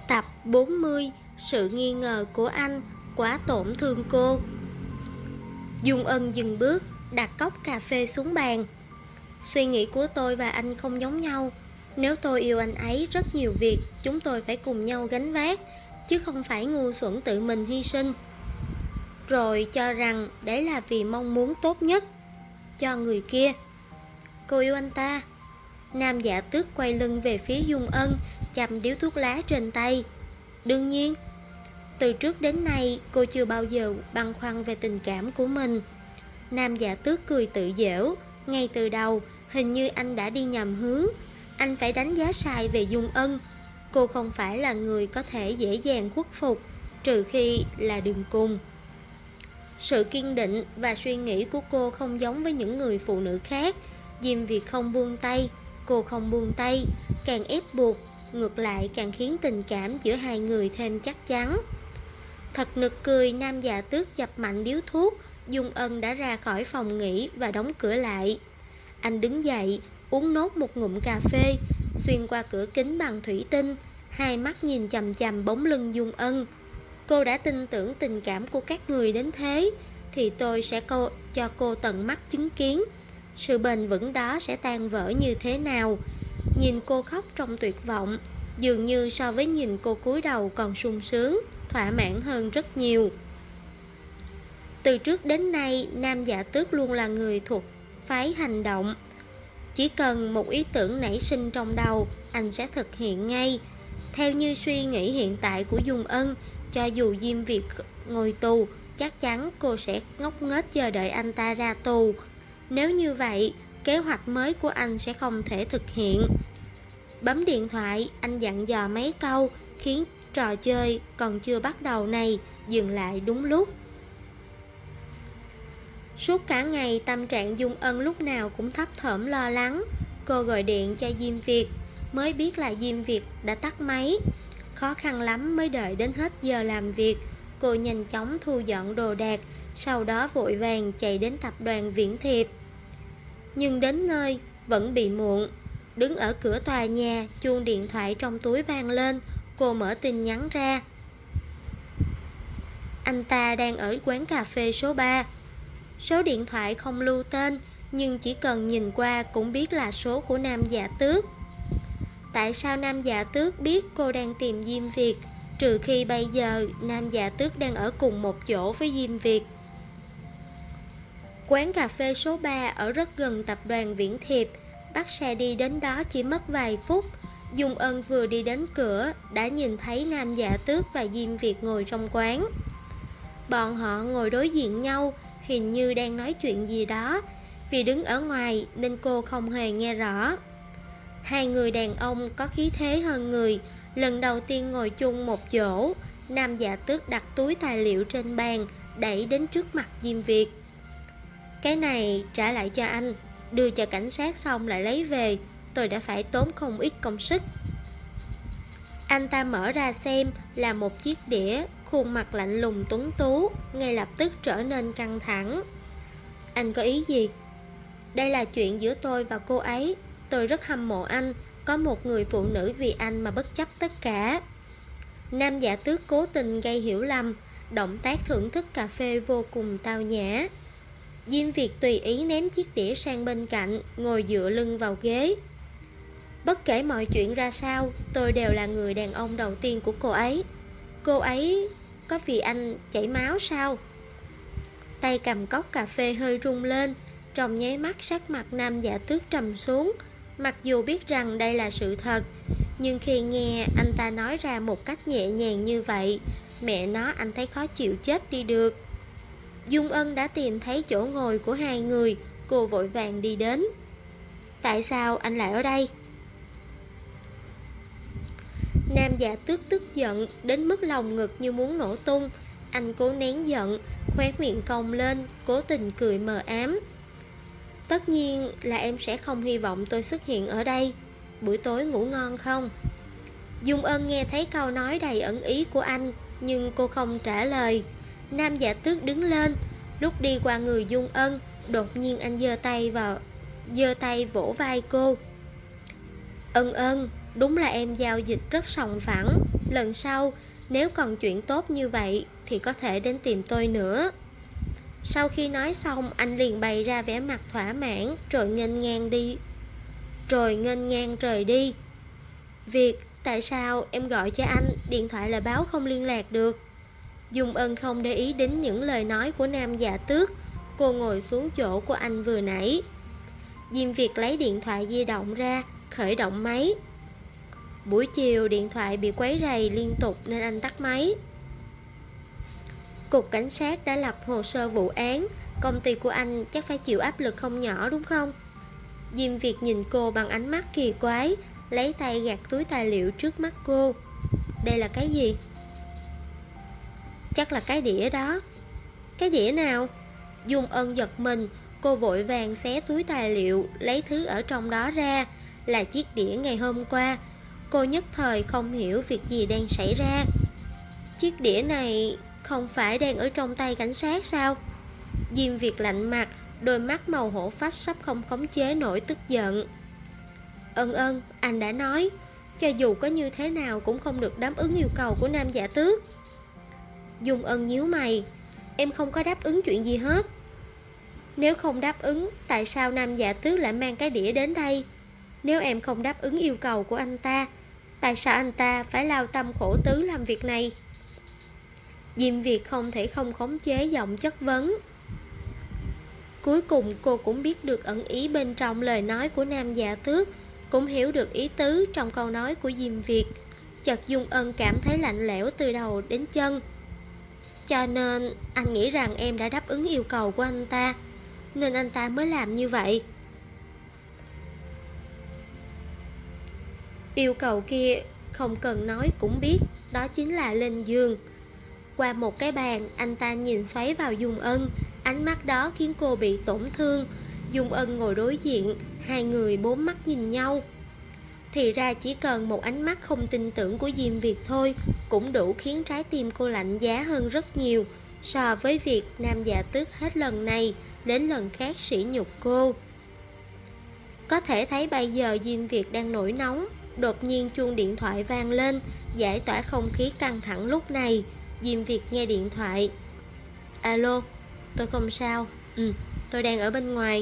Tập 40. Sự nghi ngờ của anh quá tổn thương cô. Dung Ân dừng bước, đặt cốc cà phê xuống bàn. Suy nghĩ của tôi và anh không giống nhau. Nếu tôi yêu anh ấy, rất nhiều việc chúng tôi phải cùng nhau gánh vác, chứ không phải ngu xuẩn tự mình hy sinh, rồi cho rằng đấy là vì mong muốn tốt nhất cho người kia. Cô yêu anh ta. Nam Dạ Tước quay lưng về phía Dung Ân, chầm điếu thuốc lá trên tay. Đương nhiên. Từ trước đến nay cô chưa bao giờ băn khoăn về tình cảm của mình. Nam Dạ Tước cười tự giễu. Ngay từ đầu hình như anh đã đi nhầm hướng. Anh phải đánh giá sai về Dung Ân. Cô không phải là người có thể dễ dàng khuất phục, trừ khi là đường cùng. Sự kiên định và suy nghĩ của cô không giống với những người phụ nữ khác. Diêm Việt không buông tay, cô không buông tay. Càng ép buộc, ngược lại càng khiến tình cảm giữa hai người thêm chắc chắn. Thật nực cười. Nam Dạ Tước dập mạnh điếu thuốc. Dung Ân đã ra khỏi phòng nghỉ và đóng cửa lại. Anh đứng dậy, uống nốt một ngụm cà phê, xuyên qua cửa kính bằng thủy tinh, hai mắt nhìn chằm chằm bóng lưng Dung Ân. Cô đã tin tưởng tình cảm của các người đến thế, thì tôi sẽ cho cô tận mắt chứng kiến sự bền vững đó sẽ tan vỡ như thế nào. Nhìn cô khóc trong tuyệt vọng, dường như so với nhìn cô cúi đầu còn sung sướng, thỏa mãn hơn rất nhiều. Từ trước đến nay, Nam Dạ Tước luôn là người thuộc phái hành động. Chỉ cần một ý tưởng nảy sinh trong đầu, anh sẽ thực hiện ngay. Theo như suy nghĩ hiện tại của Dung Ân, cho dù Diêm Việt ngồi tù, chắc chắn cô sẽ ngốc nghếch chờ đợi anh ta ra tù. Nếu như vậy, kế hoạch mới của anh sẽ không thể thực hiện. Bấm điện thoại, anh dặn dò mấy câu, khiến trò chơi còn chưa bắt đầu này dừng lại đúng lúc. Suốt cả ngày, tâm trạng Dung Ân lúc nào cũng thấp thỏm lo lắng. Cô gọi điện cho Diêm Việt, mới biết là Diêm Việt đã tắt máy. Khó khăn lắm mới đợi đến hết giờ làm việc. Cô nhanh chóng thu dọn đồ đạc, sau đó vội vàng chạy đến tập đoàn Viễn Thiệp. Nhưng đến nơi vẫn bị muộn. Đứng ở cửa tòa nhà, chuông điện thoại trong túi vang lên. Cô mở tin nhắn ra. Anh ta đang ở quán cà phê số 3. Số điện thoại không lưu tên, nhưng chỉ cần nhìn qua cũng biết là số của Nam Dạ Tước. Tại sao Nam Dạ Tước biết cô đang tìm Diêm Việt, trừ khi bây giờ Nam Dạ Tước đang ở cùng một chỗ với Diêm Việt? Quán cà phê số 3 ở rất gần tập đoàn Viễn Thiệp, bắt xe đi đến đó chỉ mất vài phút. Dung Ân vừa đi đến cửa đã nhìn thấy Nam Dạ Tước và Diêm Việt ngồi trong quán. Bọn họ ngồi đối diện nhau, hình như đang nói chuyện gì đó. Vì đứng ở ngoài nên cô không hề nghe rõ. Hai người đàn ông có khí thế hơn người, lần đầu tiên ngồi chung một chỗ. Nam Dạ Tước đặt túi tài liệu trên bàn, đẩy đến trước mặt Diêm Việt. Cái này trả lại cho anh, đưa cho cảnh sát xong lại lấy về. Tôi đã phải tốn không ít công sức. Anh ta mở ra xem là một chiếc đĩa, khuôn mặt lạnh lùng tuấn tú, ngay lập tức trở nên căng thẳng. Anh có ý gì? Đây là chuyện giữa tôi và cô ấy. Tôi rất hâm mộ anh, có một người phụ nữ vì anh mà bất chấp tất cả. Nam Dạ Tước cố tình gây hiểu lầm, động tác thưởng thức cà phê vô cùng tao nhã. Diêm Việt tùy ý ném chiếc đĩa sang bên cạnh, ngồi dựa lưng vào ghế. Bất kể mọi chuyện ra sao, tôi đều là người đàn ông đầu tiên của cô ấy. Cô ấy có vì anh chảy máu sao? Tay cầm cốc cà phê hơi rung lên. Trong nháy mắt sắc mặt Nam Dạ Tước trầm xuống. Mặc dù biết rằng đây là sự thật, nhưng khi nghe anh ta nói ra một cách nhẹ nhàng như vậy, mẹ nó, anh thấy khó chịu chết đi được. Dung Ân đã tìm thấy chỗ ngồi của hai người. Cô vội vàng đi đến. Tại sao anh lại ở đây? Nam Dạ Tước tức giận đến mức lòng ngực như muốn nổ tung. Anh cố nén giận, khóe miệng cong lên, cố tình cười mờ ám. Tất nhiên là em sẽ không hy vọng tôi xuất hiện ở đây. Buổi tối ngủ ngon không? Dung Ân nghe thấy câu nói đầy ẩn ý của anh, nhưng cô không trả lời. Nam Dạ Tước đứng lên, lúc đi qua người Dung Ân, đột nhiên anh giơ tay vỗ vai cô. Ân, đúng là em giao dịch rất sòng phẳng. Lần sau, nếu còn chuyện tốt như vậy thì có thể đến tìm tôi nữa. Sau khi nói xong, anh liền bày ra vẻ mặt thỏa mãn rồi nghênh ngang rời đi. Việc tại sao em gọi cho anh, điện thoại là báo không liên lạc được? Dung Ân không để ý đến những lời nói của Nam Dạ Tước. Cô ngồi xuống chỗ của anh vừa nãy. Diêm Việt lấy điện thoại di động ra, khởi động máy. Buổi chiều điện thoại bị quấy rầy liên tục nên anh tắt máy. Cục cảnh sát đã lập hồ sơ vụ án, công ty của anh chắc phải chịu áp lực không nhỏ đúng không? Diêm Việt nhìn cô bằng ánh mắt kỳ quái, lấy tay gạt túi tài liệu trước mắt cô. Đây là cái gì? Chắc là cái đĩa đó. Cái đĩa nào? Dung Ân giật mình, cô vội vàng xé túi tài liệu, lấy thứ ở trong đó ra, là chiếc đĩa ngày hôm qua. Cô nhất thời không hiểu việc gì đang xảy ra. Chiếc đĩa này không phải đang ở trong tay cảnh sát sao? Diêm Việt lạnh mặt, đôi mắt màu hổ phách sắp không khống chế nổi tức giận. Ân, anh đã nói, cho dù có như thế nào cũng không được đáp ứng yêu cầu của Nam Dạ Tước. Dung Ân nhíu mày, em không có đáp ứng chuyện gì hết. Nếu không đáp ứng, tại sao Nam Dạ Tước lại mang cái đĩa đến đây? Nếu em không đáp ứng yêu cầu của anh ta, tại sao anh ta phải lao tâm khổ tứ làm việc này? Diêm Việt không thể không khống chế giọng chất vấn. Cuối cùng cô cũng biết được ẩn ý bên trong lời nói của Nam Dạ Tước, cũng hiểu được ý tứ trong câu nói của Diêm Việt. Chợt Dung Ân cảm thấy lạnh lẽo từ đầu đến chân. Cho nên anh nghĩ rằng em đã đáp ứng yêu cầu của anh ta, nên anh ta mới làm như vậy. Yêu cầu kia không cần nói cũng biết, đó chính là lên giường. Qua một cái bàn, anh ta nhìn xoáy vào Dung Ân, ánh mắt đó khiến cô bị tổn thương. Dung Ân ngồi đối diện, hai người bốn mắt nhìn nhau. Thì ra chỉ cần một ánh mắt không tin tưởng của Diêm Việt thôi cũng đủ khiến trái tim cô lạnh giá hơn rất nhiều so với việc Nam Dạ Tước hết lần này đến lần khác sỉ nhục cô. Có thể thấy bây giờ Diêm Việt đang nổi nóng. Đột nhiên chuông điện thoại vang lên, giải tỏa không khí căng thẳng lúc này. Diêm Việt nghe điện thoại. Alo, tôi không sao. Tôi đang ở bên ngoài.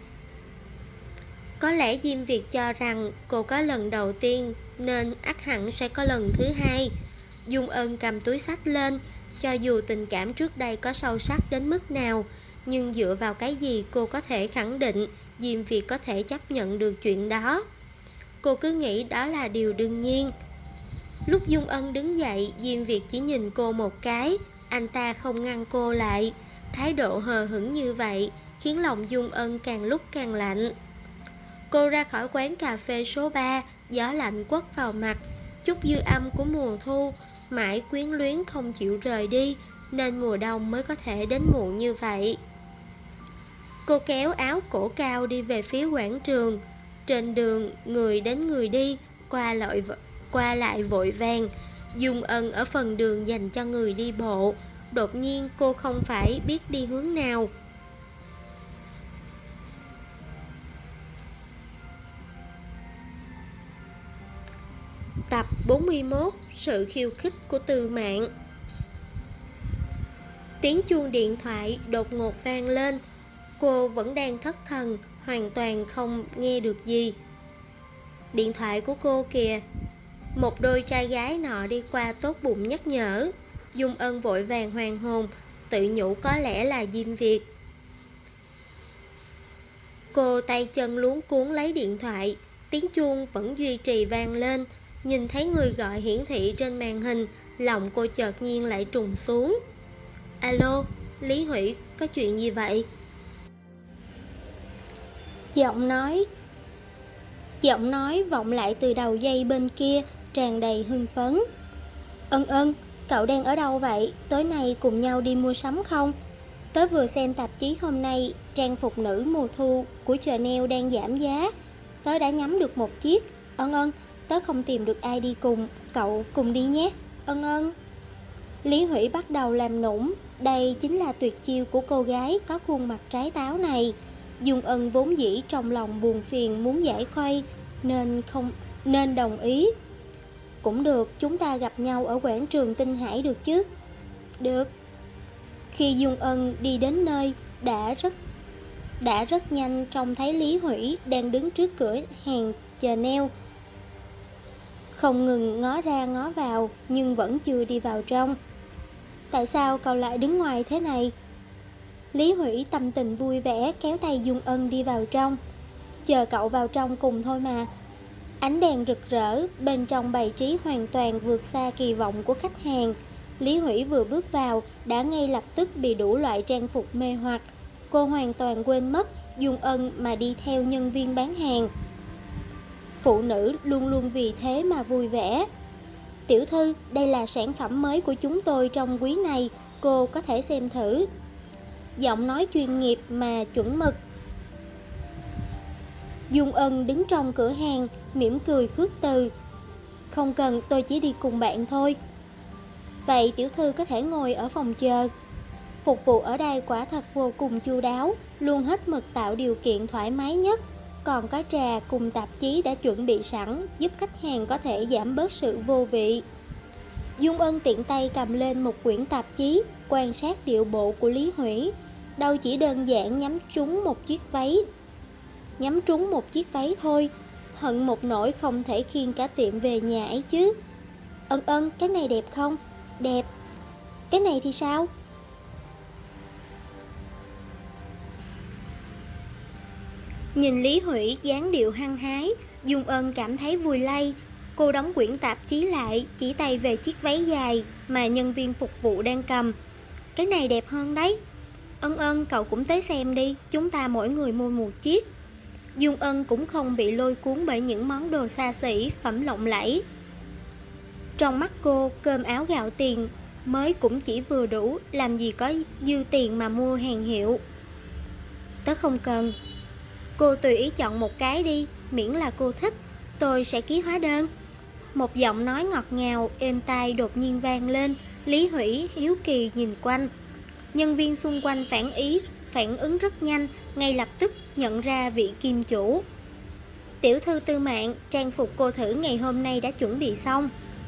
Có lẽ Diêm Việt cho rằng cô có lần đầu tiên nên ắt hẳn sẽ có lần thứ hai. Dung Ân cầm túi xách lên. Cho dù tình cảm trước đây có sâu sắc đến mức nào, nhưng dựa vào cái gì cô có thể khẳng định Diêm Việt có thể chấp nhận được chuyện đó? Cô cứ nghĩ đó là điều đương nhiên. Lúc Dung Ân đứng dậy, Diêm Việt chỉ nhìn cô một cái. Anh ta không ngăn cô lại. Thái độ hờ hững như vậy khiến lòng Dung Ân càng lúc càng lạnh. Cô ra khỏi quán cà phê số 3, gió lạnh quất vào mặt, chút dư âm của mùa thu, mãi quyến luyến không chịu rời đi, nên mùa đông mới có thể đến muộn như vậy. Cô kéo áo cổ cao đi về phía quảng trường. Trên đường, người đến người đi, qua lại vội vàng. Dung Ân ở phần đường dành cho người đi bộ. Đột nhiên cô không phải biết đi hướng nào. Tập 41. Sự khiêu khích của Từ Mạn. Tiếng chuông điện thoại đột ngột vang lên. Cô vẫn đang thất thần, hoàn toàn không nghe được gì. Điện thoại của cô kìa. Một đôi trai gái nọ đi qua tốt bụng nhắc nhở. Dung Ân vội vàng hoàn hồn, tự nhủ có lẽ là Diêm Việt. Cô tay chân luống cuống lấy điện thoại. Tiếng chuông vẫn duy trì vang lên. Nhìn thấy người gọi hiển thị trên màn hình, lòng cô chợt nhiên lại trùng xuống. Alo, Lý Hủy, có chuyện gì vậy? Giọng nói vọng lại từ đầu dây bên kia, tràn đầy hưng phấn. Ân, cậu đang ở đâu vậy? Tối nay cùng nhau đi mua sắm không? Tớ vừa xem tạp chí hôm nay, trang phục nữ mùa thu của Chanel đang giảm giá. Tớ đã nhắm được một chiếc. Ân, tớ không tìm được ai đi cùng, cậu cùng đi nhé. Ân. Lý Hủy bắt đầu làm nũng. Đây chính là tuyệt chiêu của cô gái có khuôn mặt trái táo này. Dung Ân vốn dĩ trong lòng buồn phiền muốn giải khuây nên đồng ý. Cũng được, chúng ta gặp nhau ở quảng trường Tinh Hải được chứ? Được. Khi Dung Ân đi đến nơi, đã rất nhanh trông thấy Lý Hủy đang đứng trước cửa hàng chờ neo, không ngừng ngó ra ngó vào nhưng vẫn chưa đi vào trong. Tại sao cậu lại đứng ngoài thế này? Lý Hủy tâm tình vui vẻ kéo tay Dung Ân đi vào trong. Chờ cậu vào trong cùng thôi mà. Ánh đèn rực rỡ, bên trong bày trí hoàn toàn vượt xa kỳ vọng của khách hàng. Lý Hủy vừa bước vào đã ngay lập tức bị đủ loại trang phục mê hoặc. Cô hoàn toàn quên mất Dung Ân mà đi theo nhân viên bán hàng. Phụ nữ luôn luôn vì thế mà vui vẻ. Tiểu thư, đây là sản phẩm mới của chúng tôi trong quý này, cô có thể xem thử. Giọng nói chuyên nghiệp mà chuẩn mực. Dung Ân đứng trong cửa hàng, mỉm cười khước từ. Không cần, tôi chỉ đi cùng bạn thôi. Vậy tiểu thư có thể ngồi ở phòng chờ. Phục vụ ở đây quả thật vô cùng chu đáo, luôn hết mực tạo điều kiện thoải mái nhất. Còn có trà cùng tạp chí đã chuẩn bị sẵn, giúp khách hàng có thể giảm bớt sự vô vị. Dung Ân tiện tay cầm lên một quyển tạp chí, quan sát điệu bộ của Lý Hủy. Đâu chỉ đơn giản nhắm trúng một chiếc váy thôi, hận một nỗi không thể khiêng cả tiệm về nhà ấy chứ. Ân, cái này đẹp không? Đẹp. Cái này thì sao? Nhìn Lý Hủy dáng điệu hăng hái, Dung Ân cảm thấy vui lây. Cô đóng quyển tạp chí lại, chỉ tay về chiếc váy dài mà nhân viên phục vụ đang cầm. Cái này đẹp hơn đấy. Ân, cậu cũng tới xem đi, chúng ta mỗi người mua một chiếc. Dung Ân cũng không bị lôi cuốn bởi những món đồ xa xỉ, phẩm lộng lẫy. Trong mắt cô, cơm áo gạo tiền mới cũng chỉ vừa đủ, làm gì có dư tiền mà mua hàng hiệu. Tớ không cần. Cô tùy ý chọn một cái đi, miễn là cô thích, tôi sẽ ký hóa đơn. Một giọng nói ngọt ngào, êm tai đột nhiên vang lên. Lý Hủy hiếu kỳ nhìn quanh. Nhân viên xung quanh phản ứng rất nhanh, ngay lập tức nhận ra vị kim chủ. Tiểu thư Tư Mạn, trang phục cô thử ngày hôm nay đã chuẩn bị xong.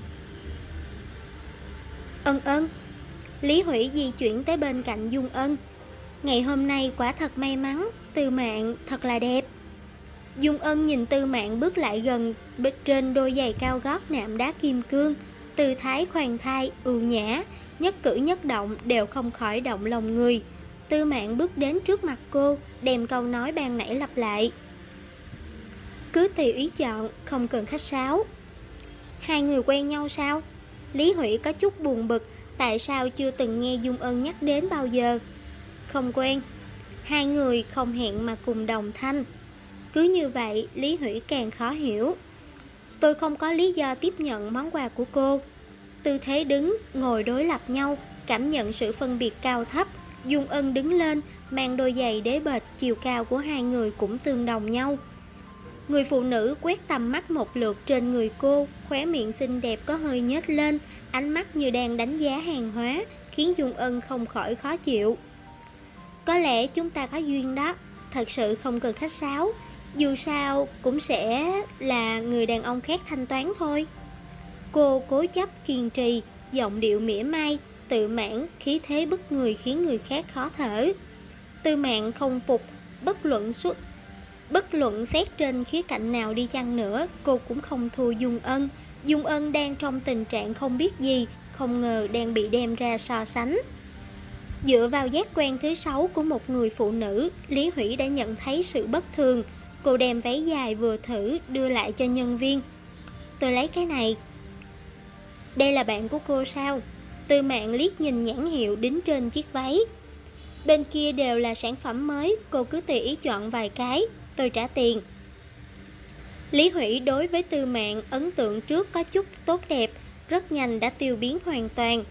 Ân. Lý Hủy di chuyển tới bên cạnh Dung Ân. Ngày hôm nay quả thật may mắn, Tư Mạn thật là đẹp. Dung Ân nhìn Tư Mạn bước lại gần, trên đôi giày cao gót nạm đá kim cương, tư thái khoan thai, ưu nhã, nhất cử nhất động đều không khỏi động lòng người. Tư Mạn bước đến trước mặt cô, đem câu nói ban nãy lặp lại. Cứ tùy ý chọn, không cần khách sáo. Hai người quen nhau sao? Lý Hủy có chút buồn bực, tại sao chưa từng nghe Dung Ân nhắc đến bao giờ? Không quen. Hai người không hẹn mà cùng đồng thanh. Cứ như vậy, Lý Hủy càng khó hiểu. Tôi không có lý do tiếp nhận món quà của cô. Tư thế đứng, ngồi đối lập nhau, cảm nhận sự phân biệt cao thấp. Dung Ân đứng lên, mang đôi giày đế bệt, chiều cao của hai người cũng tương đồng nhau. Người phụ nữ quét tầm mắt một lượt trên người cô, khóe miệng xinh đẹp có hơi nhếch lên, ánh mắt như đang đánh giá hàng hóa, khiến Dung Ân không khỏi khó chịu. Có lẽ chúng ta có duyên đó, thật sự không cần khách sáo, dù sao cũng sẽ là người đàn ông khác thanh toán thôi. Cô cố chấp kiên trì, giọng điệu mỉa mai, tự mãn, khí thế bức người khiến người khác khó thở. Tư Mạn không phục, bất luận xét trên khía cạnh nào đi chăng nữa, cô cũng không thua Dung Ân. Dung Ân đang trong tình trạng không biết gì, không ngờ đang bị đem ra so sánh. Dựa vào giác quan thứ 6 của một người phụ nữ, Lý Hủy đã nhận thấy sự bất thường. Cô đem váy dài vừa thử đưa lại cho nhân viên. Tôi lấy cái này. Đây là bạn của cô sao? Tư Mạn liếc nhìn nhãn hiệu đính trên chiếc váy. Bên kia đều là sản phẩm mới, cô cứ tùy ý chọn vài cái, tôi trả tiền. Lý Hủy đối với Tư Mạn ấn tượng trước có chút tốt đẹp, rất nhanh đã tiêu biến hoàn toàn.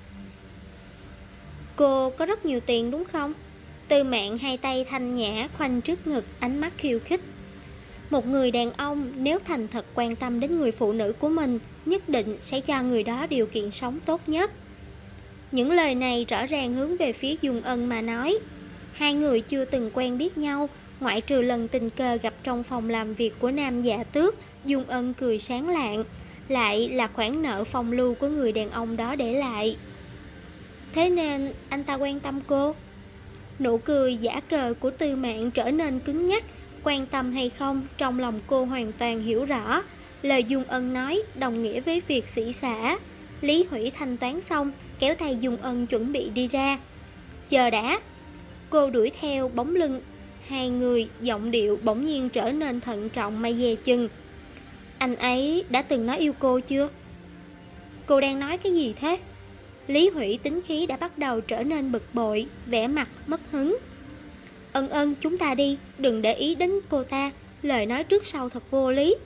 Cô có rất nhiều tiền đúng không? Tư Mạn hai tay thanh nhã khoanh trước ngực, ánh mắt khiêu khích. Một người đàn ông nếu thành thật quan tâm đến người phụ nữ của mình, nhất định sẽ cho người đó điều kiện sống tốt nhất. Những lời này rõ ràng hướng về phía Dung Ân mà nói. Hai người chưa từng quen biết nhau, ngoại trừ lần tình cờ gặp trong phòng làm việc của Nam Dạ Tước. Dung Ân cười sáng lạng, lại là khoản nợ phong lưu của người đàn ông đó để lại. Thế nên anh ta quan tâm cô? Nụ cười giả cờ của Tư Mạn trở nên cứng nhắc. Quan tâm hay không, trong lòng cô hoàn toàn hiểu rõ. Lời Dung Ân nói đồng nghĩa với việc xỉ xả. Lý Hủy thanh toán xong, kéo tay Dung Ân chuẩn bị đi ra. Chờ đã. Cô đuổi theo bóng lưng hai người, giọng điệu bỗng nhiên trở nên thận trọng mà dè chừng. Anh ấy đã từng nói yêu cô chưa? Cô đang nói cái gì thế? Lý Hủy tính khí đã bắt đầu trở nên bực bội, vẻ mặt mất hứng. Ân Ân, chúng ta đi, đừng để ý đến cô ta, lời nói trước sau thật vô lý.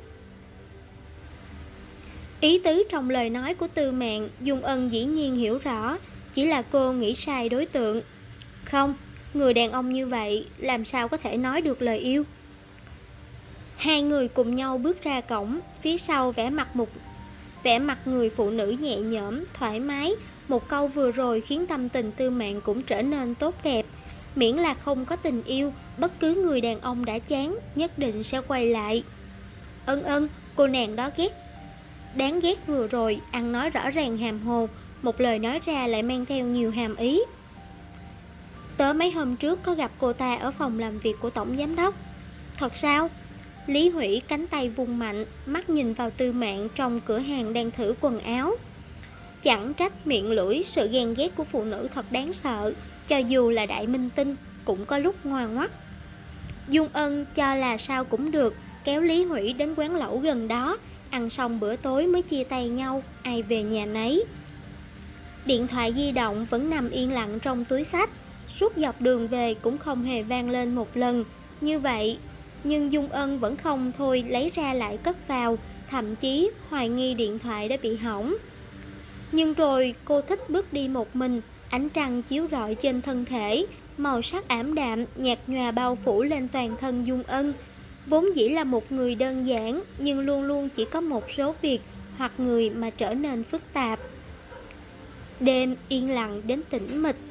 Ý tứ trong lời nói của Tư Mạn, Dung Ân dĩ nhiên hiểu rõ, chỉ là cô nghĩ sai đối tượng. Không, người đàn ông như vậy làm sao có thể nói được lời yêu. Hai người cùng nhau bước ra cổng, phía sau vẻ mặt người phụ nữ nhẹ nhõm, thoải mái. Một câu vừa rồi khiến tâm tình Tư Mạn cũng trở nên tốt đẹp. Miễn là không có tình yêu, bất cứ người đàn ông đã chán nhất định sẽ quay lại. Ân Ân, cô nàng đó đáng ghét vừa rồi, ăn nói rõ ràng hàm hồ, một lời nói ra lại mang theo nhiều hàm ý. Tớ mấy hôm trước có gặp cô ta ở phòng làm việc của tổng giám đốc. Thật sao? Lý Hủy cánh tay vung mạnh, mắt nhìn vào Tư Mạn trong cửa hàng đang thử quần áo. Chẳng trách miệng lưỡi, sự ghen ghét của phụ nữ thật đáng sợ, cho dù là đại minh tinh cũng có lúc ngoan ngoắt. Dung Ân cho là sao cũng được, kéo Lý Hủy đến quán lẩu gần đó, ăn xong bữa tối mới chia tay nhau, ai về nhà nấy. Điện thoại di động vẫn nằm yên lặng trong túi xách, suốt dọc đường về cũng không hề vang lên một lần. Như vậy, nhưng Dung Ân vẫn không thôi lấy ra lại cất vào, thậm chí hoài nghi điện thoại đã bị hỏng. Nhưng rồi cô thích bước đi một mình, ánh trăng chiếu rọi trên thân thể, màu sắc ảm đạm, nhạt nhòa bao phủ lên toàn thân Dung Ân. Vốn dĩ là một người đơn giản, nhưng luôn luôn chỉ có một số việc hoặc người mà trở nên phức tạp. Đêm yên lặng đến tĩnh mịch.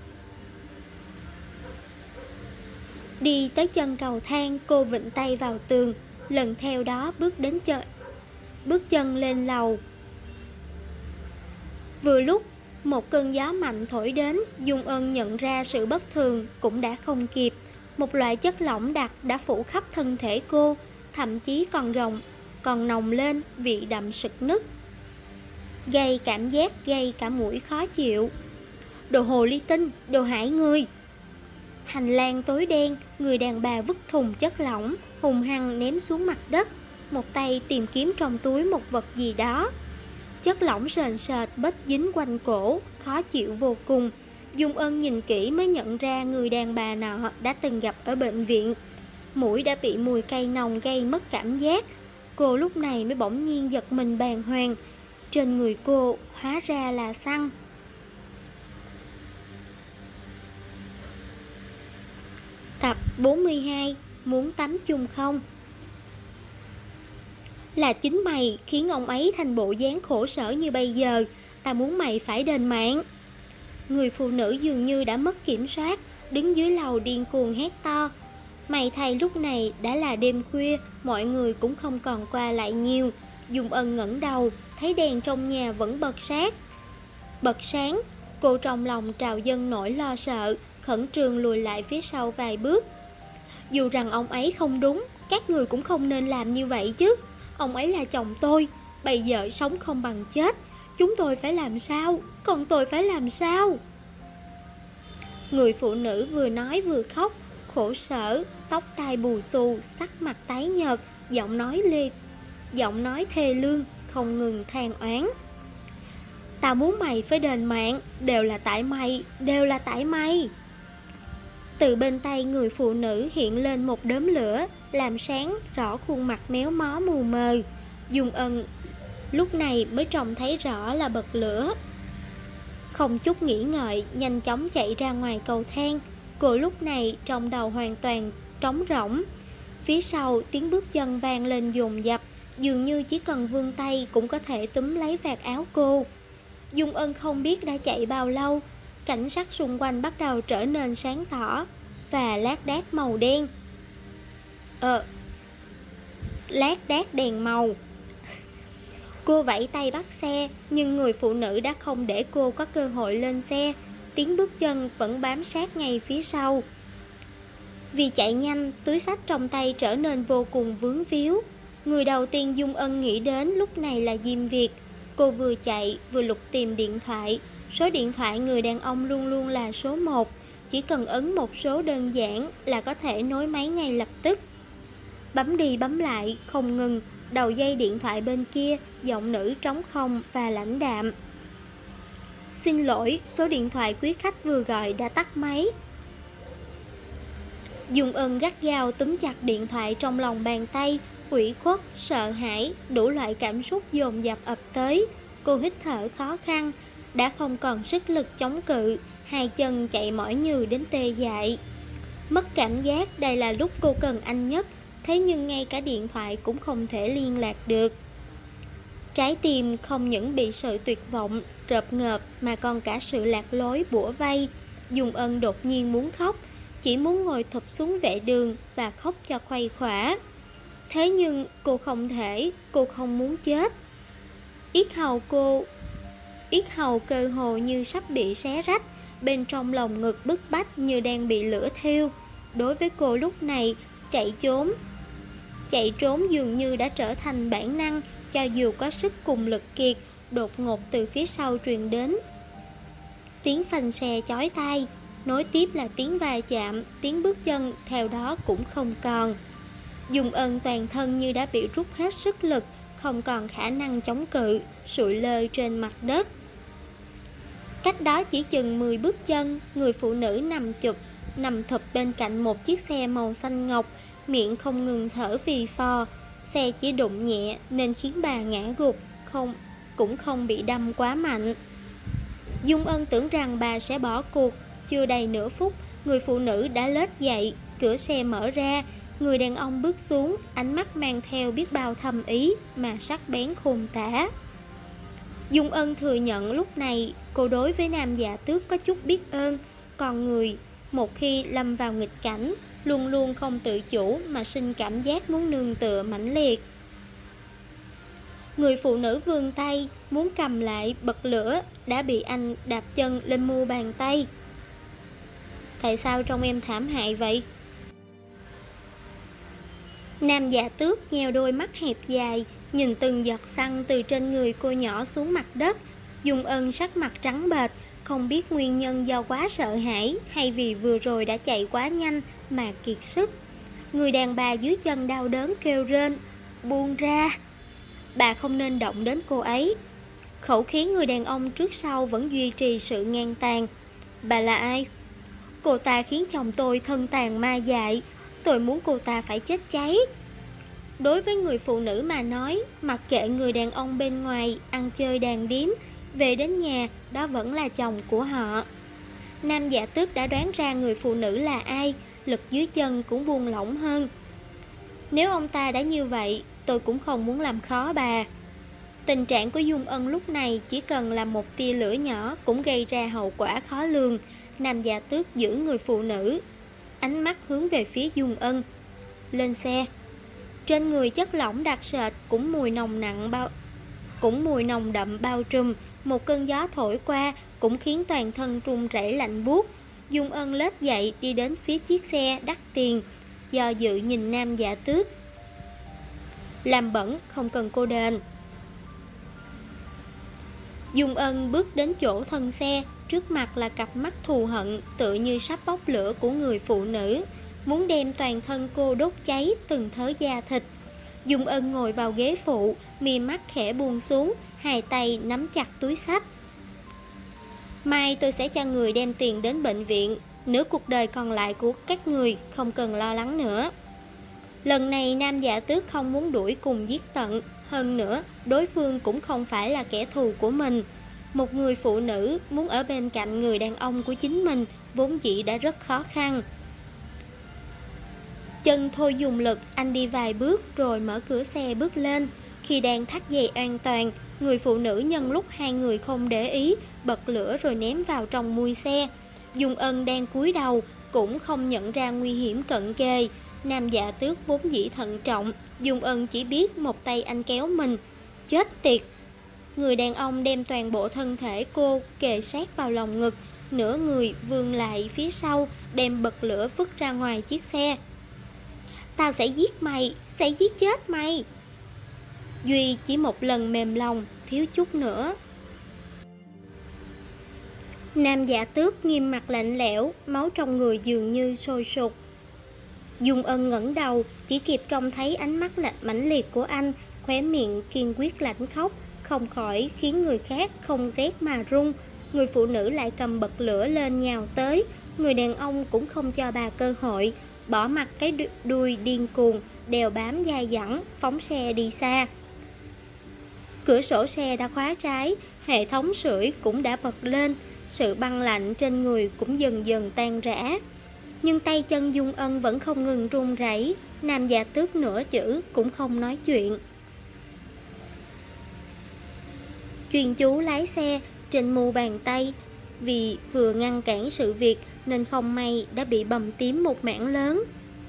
Đi tới chân cầu thang, cô vịn tay vào tường, lần theo đó bước chân lên lầu. Vừa lúc một cơn gió mạnh thổi đến, Dung Ân nhận ra sự bất thường cũng đã không kịp. Một loại chất lỏng đặc đã phủ khắp thân thể cô, thậm chí còn nồng lên, vị đậm sực nức, gây cảm giác gây cả mũi khó chịu. Đồ hồ ly tinh, đồ hại người. Hành lang tối đen, người đàn bà vứt thùng chất lỏng, hùng hăng ném xuống mặt đất, một tay tìm kiếm trong túi một vật gì đó. Chất lỏng sền sệt bết dính quanh cổ, khó chịu vô cùng. Dung Ân nhìn kỹ mới nhận ra người đàn bà nọ đã từng gặp ở bệnh viện. Mũi đã bị mùi cây nồng gây mất cảm giác. Cô lúc này mới bỗng nhiên giật mình bàng hoàng. Trên người cô hóa ra là xăng. Tập 42. Muốn tắm chung không? Là chính mày khiến ông ấy thành bộ dáng khổ sở như bây giờ. Ta muốn mày phải đền mạng. Người phụ nữ dường như đã mất kiểm soát, đứng dưới lầu điên cuồng hét to. May thay lúc này đã là đêm khuya, mọi người cũng không còn qua lại nhiều. Dung Ân ngẩng đầu, thấy đèn trong nhà vẫn bật sáng. Cô trong lòng trào dâng nỗi lo sợ, khẩn trương lùi lại phía sau vài bước. Dù rằng ông ấy không đúng, các người cũng không nên làm như vậy chứ. Ông ấy là chồng tôi, bây giờ sống không bằng chết. Chúng tôi phải làm sao? Còn tôi phải làm sao? Người phụ nữ vừa nói vừa khóc, khổ sở, tóc tai bù xù, sắc mặt tái nhợt, giọng nói thê lương, không ngừng than oán. Ta muốn mày phải đền mạng, đều là tại mày. Từ bên tay người phụ nữ hiện lên một đốm lửa, làm sáng rõ khuôn mặt méo mó mù mờ. Dung Ân lúc này mới trông thấy rõ là bật lửa. Không chút nghĩ ngợi, nhanh chóng chạy ra ngoài cầu thang. Cô lúc này trong đầu hoàn toàn trống rỗng. Phía sau tiếng bước chân vang lên dồn dập, dường như chỉ cần vươn tay cũng có thể túm lấy vạt áo cô. Dung Ân không biết đã chạy bao lâu, cảnh sắc xung quanh bắt đầu trở nên sáng tỏ và lác đác màu đen. Lác đác đèn màu. Cô vẫy tay bắt xe, nhưng người phụ nữ đã không để cô có cơ hội lên xe. Tiếng bước chân vẫn bám sát ngay phía sau. Vì chạy nhanh, túi xách trong tay trở nên vô cùng vướng víu. Người đầu tiên Dung Ân nghĩ đến lúc này là Diêm Việt. Cô vừa chạy vừa lục tìm điện thoại. Số điện thoại người đàn ông luôn luôn là số 1. Chỉ cần ấn một số đơn giản là có thể nối máy ngay lập tức. Bấm đi bấm lại không ngừng. Đầu dây điện thoại bên kia, giọng nữ trống không và lãnh đạm. Xin lỗi, số điện thoại quý khách vừa gọi đã tắt máy. Dung Ân gắt gao túm chặt điện thoại trong lòng bàn tay, ủy khuất, sợ hãi, đủ loại cảm xúc dồn dập ập tới. Cô hít thở khó khăn, đã không còn sức lực chống cự, hai chân chạy mỏi nhừ đến tê dại. Mất cảm giác, đây là lúc cô cần anh nhất, thế nhưng ngay cả điện thoại cũng không thể liên lạc được. Trái tim không những bị sự tuyệt vọng, rợp ngợp mà còn cả sự lạc lối bủa vây. Dung Ân đột nhiên muốn khóc, chỉ muốn ngồi thụp xuống vệ đường và khóc cho khuây khỏa. Thế nhưng cô không thể, cô không muốn chết. Yết hầu cơ hồ như sắp bị xé rách, bên trong lồng ngực bức bách như đang bị lửa thiêu. Đối với cô lúc này, chạy trốn dường như đã trở thành bản năng, cho dù có sức cùng lực kiệt. Đột ngột từ phía sau truyền đến tiếng phanh xe chói tai, nối tiếp là tiếng va chạm, tiếng bước chân theo đó cũng không còn. Dung Ân toàn thân như đã bị rút hết sức lực, không còn khả năng chống cự, sụi lơ trên mặt đất. Cách đó chỉ chừng 10 bước chân, người phụ nữ nằm thụp bên cạnh một chiếc xe màu xanh ngọc, miệng không ngừng thở phì phò. Xe chỉ đụng nhẹ nên khiến bà ngã gục, cũng không bị đâm quá mạnh. Dung Ân tưởng rằng bà sẽ bỏ cuộc. Chưa đầy nửa phút, người phụ nữ đã lết dậy, cửa xe mở ra, người đàn ông bước xuống, ánh mắt mang theo biết bao thâm ý mà sắc bén khôn tả. Dung Ân thừa nhận lúc này cô đối với Nam Dạ Tước có chút biết ơn. Còn người, một khi lâm vào nghịch cảnh, luôn luôn không tự chủ mà sinh cảm giác muốn nương tựa mãnh liệt. Người phụ nữ vươn tay, muốn cầm lại bật lửa, đã bị anh đạp chân lên mu bàn tay. Tại sao trông em thảm hại vậy? Nam Dạ Tước nheo đôi mắt hẹp dài, nhìn từng giọt xăng từ trên người cô nhỏ xuống mặt đất. Dung Ân sắc mặt trắng bệch, không biết nguyên nhân do quá sợ hãi hay vì vừa rồi đã chạy quá nhanh mà kiệt sức. Người đàn bà dưới chân đau đớn kêu rên, buông ra. Bà không nên động đến cô ấy. Khẩu khí người đàn ông trước sau vẫn duy trì sự ngang tàn. Bà là ai? Cô ta khiến chồng tôi thân tàn ma dại. Tôi muốn cô ta phải chết cháy. Đối với người phụ nữ mà nói, mặc kệ người đàn ông bên ngoài ăn chơi đàn điếm, về đến nhà đó vẫn là chồng của họ. Nam Dạ Tước đã đoán ra người phụ nữ là ai, lực dưới chân cũng buông lỏng hơn. Nếu ông ta đã như vậy, tôi cũng không muốn làm khó bà. Tình trạng của Dung Ân lúc này chỉ cần là một tia lửa nhỏ cũng gây ra hậu quả khó lường. Nam Dạ Tước giữ người phụ nữ, ánh mắt hướng về phía Dung Ân. Lên xe. Trên người chất lỏng đặc sệt cũng mùi nồng đậm bao trùm. Một cơn gió thổi qua cũng khiến toàn thân run rẩy lạnh buốt. Dung Ân lết dậy đi đến phía chiếc xe đắt tiền, do dự nhìn Nam Dạ Tước. Làm bẩn không cần cô đền. Dung Ân bước đến chỗ thân xe, trước mặt là cặp mắt thù hận tựa như sắp bốc lửa của người phụ nữ, muốn đem toàn thân cô đốt cháy từng thớ da thịt. Dung Ân ngồi vào ghế phụ, mi mắt khẽ buông xuống, hai tay nắm chặt túi xách. Mai tôi sẽ cho người đem tiền đến bệnh viện, nửa cuộc đời còn lại của các người không cần lo lắng nữa. Lần này Nam Dạ Tước không muốn đuổi cùng giết tận, hơn nữa đối phương cũng không phải là kẻ thù của mình. Một người phụ nữ muốn ở bên cạnh người đàn ông của chính mình vốn dĩ đã rất khó khăn. Chân thôi dùng lực, anh đi vài bước rồi mở cửa xe bước lên. Khi đang thắt dây an toàn, người phụ nữ nhân lúc hai người không để ý, bật lửa rồi ném vào trong mui xe. Dung Ân đang cúi đầu, cũng không nhận ra nguy hiểm cận kề. Nam Dạ Tước vốn dĩ thận trọng, Dung Ân chỉ biết một tay anh kéo mình, Chết tiệt! Người đàn ông đem toàn bộ thân thể cô kề sát vào lòng ngực, nửa người vươn lại phía sau, đem bật lửa vứt ra ngoài chiếc xe. Tao sẽ giết mày, sẽ giết chết mày! Duy chỉ một lần mềm lòng, thiếu chút nữa. Nam Dạ Tước nghiêm mặt lạnh lẽo, máu trong người dường như sôi sục. Dung Ân ngẩng đầu, chỉ kịp trông thấy ánh mắt mãnh liệt của anh, khóe miệng kiên quyết lãnh khóc, không khỏi khiến người khác không rét mà run. Người phụ nữ lại cầm bật lửa lên nhào tới, người đàn ông cũng không cho bà cơ hội, bỏ mặc cái đuôi điên cuồng, đèo bám dai dẳng, phóng xe đi xa. Cửa sổ xe đã khóa trái, hệ thống sưởi cũng đã bật lên, sự băng lạnh trên người cũng dần dần tan rã. Nhưng tay chân Dung Ân vẫn không ngừng run rẩy. Nam Dạ Tước nửa chữ cũng không nói chuyện. Chuyên chú lái xe, trên mu bàn tay, vì vừa ngăn cản sự việc nên không may đã bị bầm tím một mảng lớn.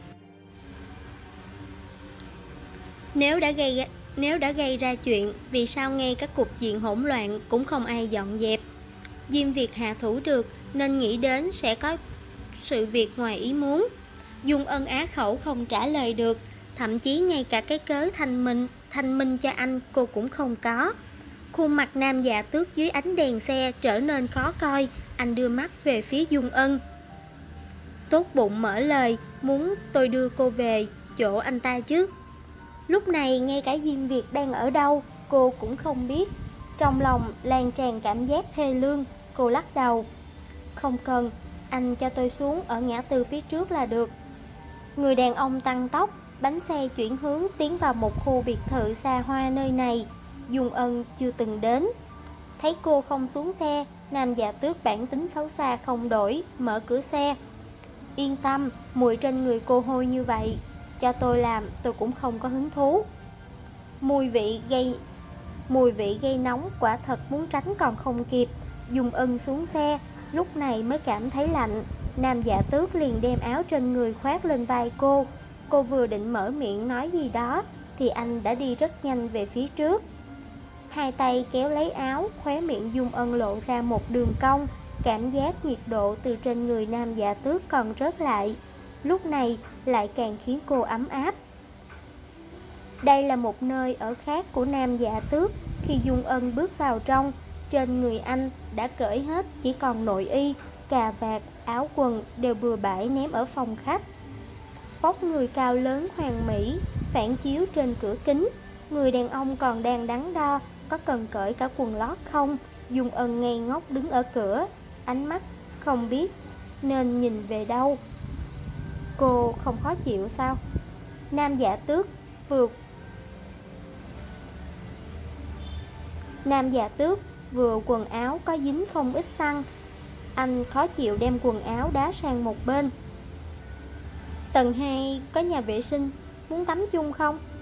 Nếu đã gây ra chuyện, vì sao ngay các cục diện hỗn loạn cũng không ai dọn dẹp? Diêm Việt hạ thủ được nên nghĩ đến sẽ có sự việc ngoài ý muốn. Dung Ân á khẩu không trả lời được, thậm chí ngay cả cái cớ thanh minh cho anh cô cũng không có. Khuôn mặt Nam Dạ Tước dưới ánh đèn xe trở nên khó coi, anh đưa mắt về phía Dung Ân. Tốt bụng mở lời, muốn tôi đưa cô về chỗ anh ta chứ? Lúc này ngay cả Diêm Việt đang ở đâu cô cũng không biết. Trong lòng lan tràn cảm giác thê lương, cô lắc đầu. Không cần, anh cho tôi xuống ở ngã tư phía trước là được. Người đàn ông tăng tốc, bánh xe chuyển hướng tiến vào một khu biệt thự xa hoa nơi này, Dung Ân chưa từng đến. Thấy cô không xuống xe, Nam Dạ Tước bản tính xấu xa không đổi, mở cửa xe. Yên tâm, mùi trên người cô hôi như vậy, cho tôi làm tôi cũng không có hứng thú. Mùi vị gây nóng quả thật muốn tránh còn không kịp. Dung Ân xuống xe, lúc này mới cảm thấy lạnh. Nam Dạ Tước liền đem áo trên người khoác lên vai cô. Cô vừa định mở miệng nói gì đó thì anh đã đi rất nhanh về phía trước. Hai tay kéo lấy áo, khóe miệng Dung Ân lộ ra một đường cong. Cảm giác nhiệt độ từ trên người Nam Dạ Tước còn rớt lại, lúc này lại càng khiến cô ấm áp. Đây là một nơi ở khác của Nam Dạ Tước. Khi Dung Ân bước vào trong, trên người anh đã cởi hết, chỉ còn nội y, cà vạt, áo quần đều bừa bãi ném ở phòng khách. Vóc người cao lớn hoàn mỹ phản chiếu trên cửa kính. Người đàn ông còn đang đắn đo có cần cởi cả quần lót không. Dung Ân ngây ngốc đứng ở cửa, ánh mắt không biết nên nhìn về đâu. Cô không khó chịu sao? Nam Dạ Tước vừa quần áo có dính không ít xăng. Anh khó chịu đem quần áo đá sang một bên. Tầng 2 có nhà vệ sinh, muốn tắm chung không?